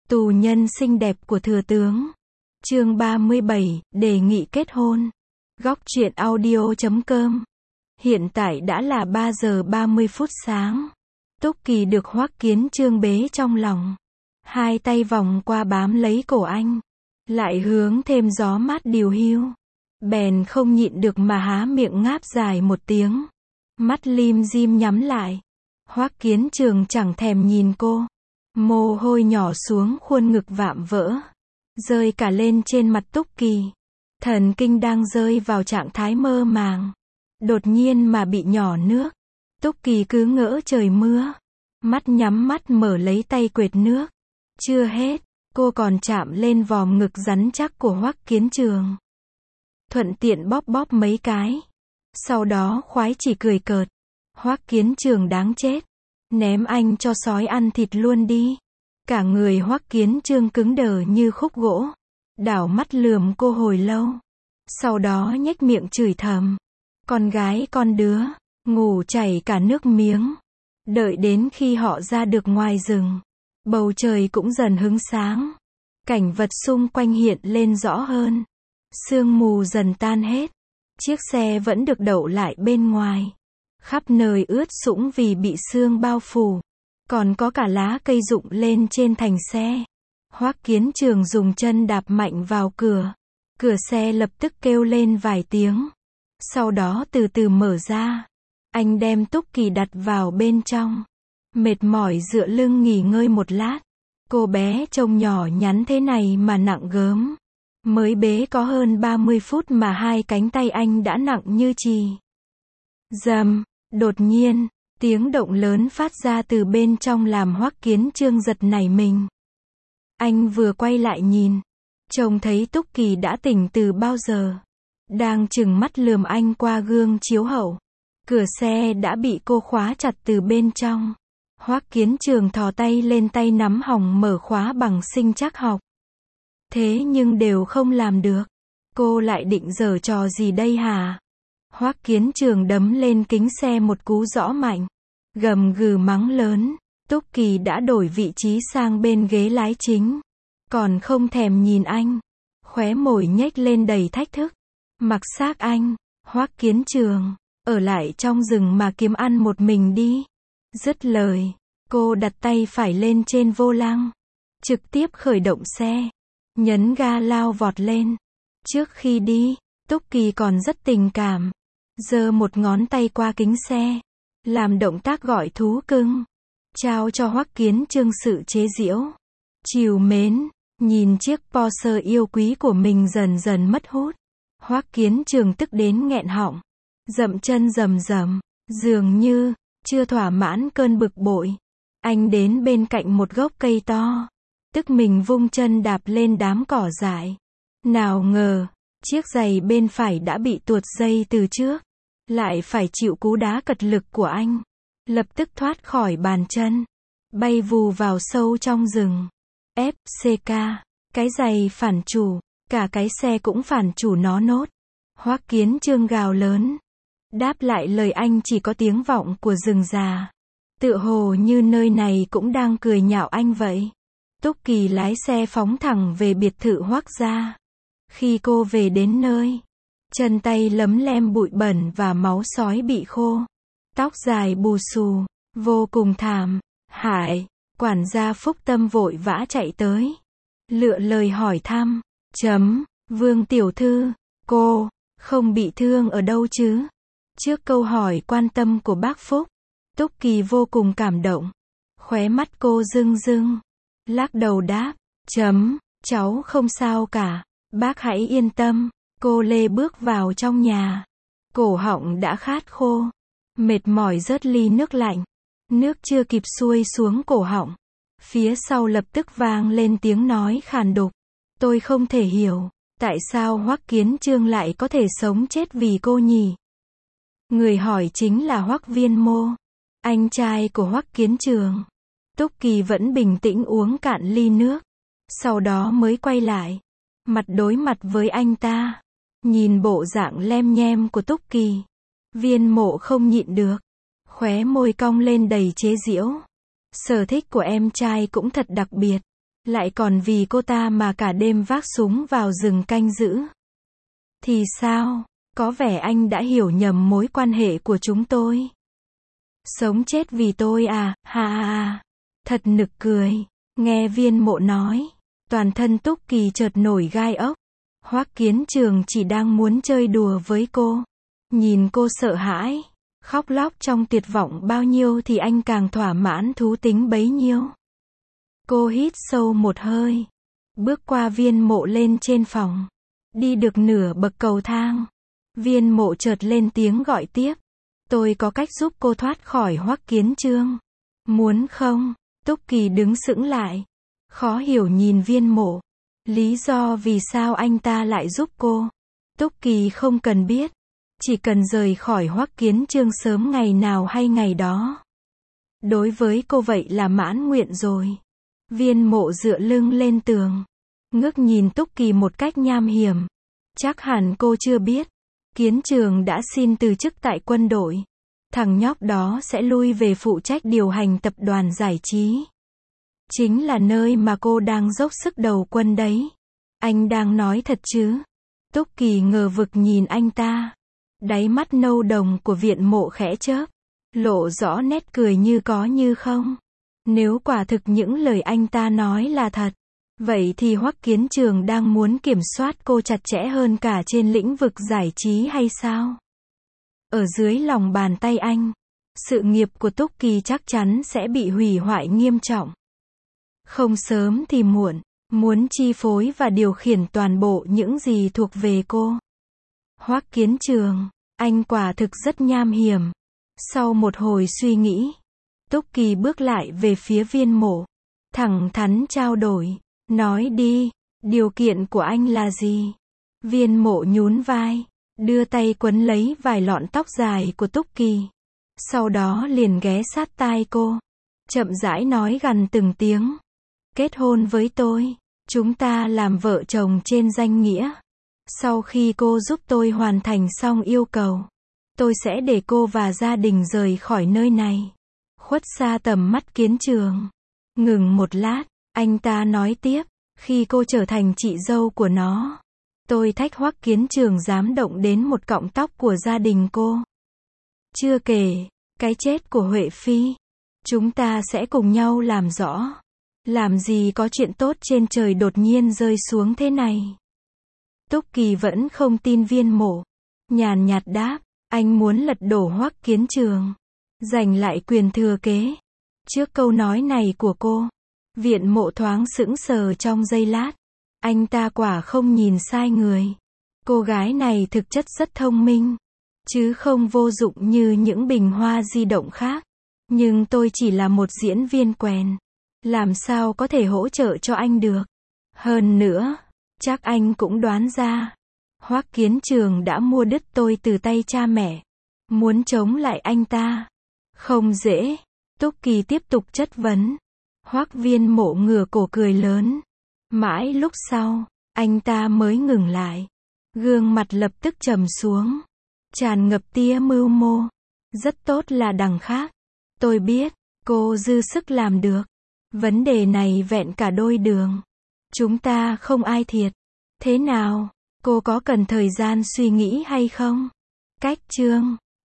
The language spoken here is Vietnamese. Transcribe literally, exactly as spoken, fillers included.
Tù nhân xinh đẹp của thừa tướng. Chương ba mươi bảy, đề nghị kết hôn. Góc truyện audio chấm com. Hiện tại đã là ba giờ ba mươi phút sáng. Túc Kỳ được Hoắc Kiến Chương bế trong lòng. Hai tay vòng qua bám lấy cổ anh. Lại hướng thêm gió mát điều hiu. Bèn không nhịn được mà há miệng ngáp dài một tiếng. Mắt lim dim nhắm lại. Hoắc Kiến Chương chẳng thèm nhìn cô. Mồ hôi nhỏ xuống khuôn ngực vạm vỡ. Rơi cả lên trên mặt Túc Kỳ. Thần kinh đang rơi vào trạng thái mơ màng. Đột nhiên mà bị nhỏ nước. Túc Kỳ cứ ngỡ trời mưa. Mắt nhắm mắt mở lấy tay quệt nước. Chưa hết, cô còn chạm lên vòm ngực rắn chắc của Hoắc Kiến Chương. Thuận tiện bóp bóp mấy cái. Sau đó khoái chỉ cười cợt. Hoắc Kiến Chương đáng chết. Ném anh cho sói ăn thịt luôn đi. Cả người Hoắc Kiến Chương cứng đờ như khúc gỗ. Đảo mắt lườm cô hồi lâu. Sau đó nhếch miệng chửi thầm. Con gái con đứa, ngủ chảy cả nước miếng. Đợi đến khi họ ra được ngoài rừng. Bầu trời cũng dần hứng sáng. Cảnh vật xung quanh hiện lên rõ hơn. Sương mù dần tan hết. Chiếc xe vẫn được đậu lại bên ngoài. Khắp nơi ướt sũng vì bị sương bao phủ. Còn có cả lá cây rụng lên trên thành xe. Hoắc Kiến Chương dùng chân đạp mạnh vào cửa. Cửa xe lập tức kêu lên vài tiếng. Sau đó từ từ mở ra. Anh đem Túc Kỳ đặt vào bên trong. Mệt mỏi dựa lưng nghỉ ngơi một lát. Cô bé trông nhỏ nhắn thế này mà nặng gớm. Mới bế có hơn ba mươi phút mà hai cánh tay anh đã nặng như chì. Rầm, đột nhiên, tiếng động lớn phát ra từ bên trong làm Hoắc Kiến Chương giật nảy mình. Anh vừa quay lại nhìn. Trông thấy Túc Kỳ đã tỉnh từ bao giờ. Đang trừng mắt lườm anh qua gương chiếu hậu. Cửa xe đã bị cô khóa chặt từ bên trong. Hoắc Kiến Chương thò tay lên tay nắm hỏng mở khóa bằng sinh trắc học. Thế nhưng đều không làm được. Cô lại định giở trò gì đây hả? Hoắc Kiến Chương đấm lên kính xe một cú rõ mạnh. Gầm gừ mắng lớn. Túc Kỳ đã đổi vị trí sang bên ghế lái chính. Còn không thèm nhìn anh. Khóe môi nhếch lên đầy thách thức. Mặc xác anh, Hoắc Kiến Chương, ở lại trong rừng mà kiếm ăn một mình đi. Dứt lời, cô đặt tay phải lên trên vô lăng. Trực tiếp khởi động xe. Nhấn ga lao vọt lên. Trước khi đi, Túc Kỳ còn rất tình cảm. Giơ một ngón tay qua kính xe. Làm động tác gọi thú cưng. Trao cho Hoắc Kiến Chương sự chế giễu. Trìu mến, nhìn chiếc Porsche yêu quý của mình dần dần mất hút. Hoắc Kiến Chương tức đến nghẹn họng. Dậm chân rầm rầm. Dường như, chưa thỏa mãn cơn bực bội. Anh đến bên cạnh một gốc cây to. Tức mình vung chân đạp lên đám cỏ dại. Nào ngờ, chiếc giày bên phải đã bị tuột dây từ trước. Lại phải chịu cú đá cật lực của anh. Lập tức thoát khỏi bàn chân. Bay vù vào sâu trong rừng. ép xê ca. Cái giày phản chủ. Cả cái xe cũng phản chủ nó nốt. Hoắc Kiến Chương gào lớn. Đáp lại lời anh chỉ có tiếng vọng của rừng già. Tựa hồ như nơi này cũng đang cười nhạo anh vậy. Túc Kỳ lái xe phóng thẳng về biệt thự Hoắc gia. Khi cô về đến nơi, chân tay lấm lem bụi bẩn và máu sói bị khô. Tóc dài bù xù, vô cùng thảm. Hại, quản gia Phúc Tâm vội vã chạy tới. Lựa lời hỏi thăm. Chấm, Vương tiểu thư, cô, không bị thương ở đâu chứ? Trước câu hỏi quan tâm của bác Phúc, Túc Kỳ vô cùng cảm động. Khóe mắt cô rưng rưng. Lắc đầu đáp. Chấm, cháu không sao cả. Bác hãy yên tâm. Cô lê bước vào trong nhà. Cổ họng đã khát khô. Mệt mỏi rớt ly nước lạnh. Nước chưa kịp xuôi xuống cổ họng. Phía sau lập tức vang lên tiếng nói khàn đục. Tôi không thể hiểu, tại sao Hoắc Kiến Chương lại có thể sống chết vì cô nhỉ? Người hỏi chính là Hoắc Viên Mô, anh trai của Hoắc Kiến Chương. Túc Kỳ vẫn bình tĩnh uống cạn ly nước. Sau đó mới quay lại. Mặt đối mặt với anh ta. Nhìn bộ dạng lem nhem của Túc Kỳ. Viên Mộ không nhịn được. Khóe môi cong lên đầy chế giễu. Sở thích của em trai cũng thật đặc biệt. Lại còn vì cô ta mà cả đêm vác súng vào rừng canh giữ. Thì sao? Có vẻ anh đã hiểu nhầm mối quan hệ của chúng tôi. Sống chết vì tôi à, ha ha ha. Thật nực cười. Nghe Viên Mộ nói, toàn thân Túc Kỳ chợt nổi gai ốc. Hoắc Kiến Trường chỉ đang muốn chơi đùa với cô. Nhìn cô sợ hãi, khóc lóc trong tuyệt vọng bao nhiêu thì anh càng thỏa mãn thú tính bấy nhiêu. Cô hít sâu một hơi, bước qua Viên Mộ lên trên phòng. Đi được nửa bậc cầu thang, Viên Mộ chợt lên tiếng gọi tiếp. Tôi có cách giúp cô thoát khỏi Hoắc Kiến Chương. Muốn không? Túc Kỳ đứng sững lại, khó hiểu nhìn Viên Mộ. Lý do vì sao anh ta lại giúp cô? Túc Kỳ không cần biết, chỉ cần rời khỏi Hoắc Kiến Chương sớm ngày nào hay ngày đó. Đối với cô vậy là mãn nguyện rồi. Viên Mộ dựa lưng lên tường, ngước nhìn Túc Kỳ một cách nham hiểm. Chắc hẳn cô chưa biết, Kiến Trường đã xin từ chức tại quân đội. Thằng nhóc đó sẽ lui về phụ trách điều hành tập đoàn giải trí. Chính là nơi mà cô đang dốc sức đầu quân đấy. Anh đang nói thật chứ? Túc Kỳ ngờ vực nhìn anh ta. Đáy mắt nâu đồng của Viện Mộ khẽ chớp, lộ rõ nét cười như có như không. Nếu quả thực những lời anh ta nói là thật, vậy thì Hoắc Kiến Trường đang muốn kiểm soát cô chặt chẽ hơn cả trên lĩnh vực giải trí hay sao? Ở dưới lòng bàn tay anh, sự nghiệp của Túc Kỳ chắc chắn sẽ bị hủy hoại nghiêm trọng. Không sớm thì muộn, muốn chi phối và điều khiển toàn bộ những gì thuộc về cô. Hoắc Kiến Trường, anh quả thực rất nham hiểm. Sau một hồi suy nghĩ, Túc Kỳ bước lại về phía Viên Mộ, thẳng thắn trao đổi. Nói đi, điều kiện của anh là gì? Viên Mộ nhún vai, đưa tay quấn lấy vài lọn tóc dài của Túc Kỳ. Sau đó liền ghé sát tai cô, chậm rãi nói gằn từng tiếng. Kết hôn với tôi, chúng ta làm vợ chồng trên danh nghĩa. Sau khi cô giúp tôi hoàn thành xong yêu cầu, tôi sẽ để cô và gia đình rời khỏi nơi này. Khuất xa tầm mắt Kiến Trường. Ngừng một lát, anh ta nói tiếp, khi cô trở thành chị dâu của nó, tôi thách Hoắc Kiến Trường dám động đến một cọng tóc của gia đình cô. Chưa kể, cái chết của Huệ Phi, chúng ta sẽ cùng nhau làm rõ. Làm gì có chuyện tốt trên trời đột nhiên rơi xuống thế này. Túc Kỳ vẫn không tin Viên Mộ, nhàn nhạt đáp, anh muốn lật đổ Hoắc Kiến Trường, giành lại quyền thừa kế. Trước câu nói này của cô, Viện Mộ thoáng sững sờ trong giây lát. Anh ta quả không nhìn sai người. Cô gái này thực chất rất thông minh, chứ không vô dụng như những bình hoa di động khác. Nhưng tôi chỉ là một diễn viên quèn, làm sao có thể hỗ trợ cho anh được. Hơn nữa, chắc anh cũng đoán ra, Hoắc Kiến Trường đã mua đứt tôi từ tay cha mẹ. Muốn chống lại anh ta, không dễ. Túc Kỳ tiếp tục chất vấn. Hoắc Viên Mộ ngửa cổ cười lớn. Mãi lúc sau, anh ta mới ngừng lại. Gương mặt lập tức trầm xuống, tràn ngập tia mưu mô. Rất tốt là đằng khác. Tôi biết, cô dư sức làm được. Vấn đề này vẹn cả đôi đường. Chúng ta không ai thiệt. Thế nào, cô có cần thời gian suy nghĩ hay không? Cách chương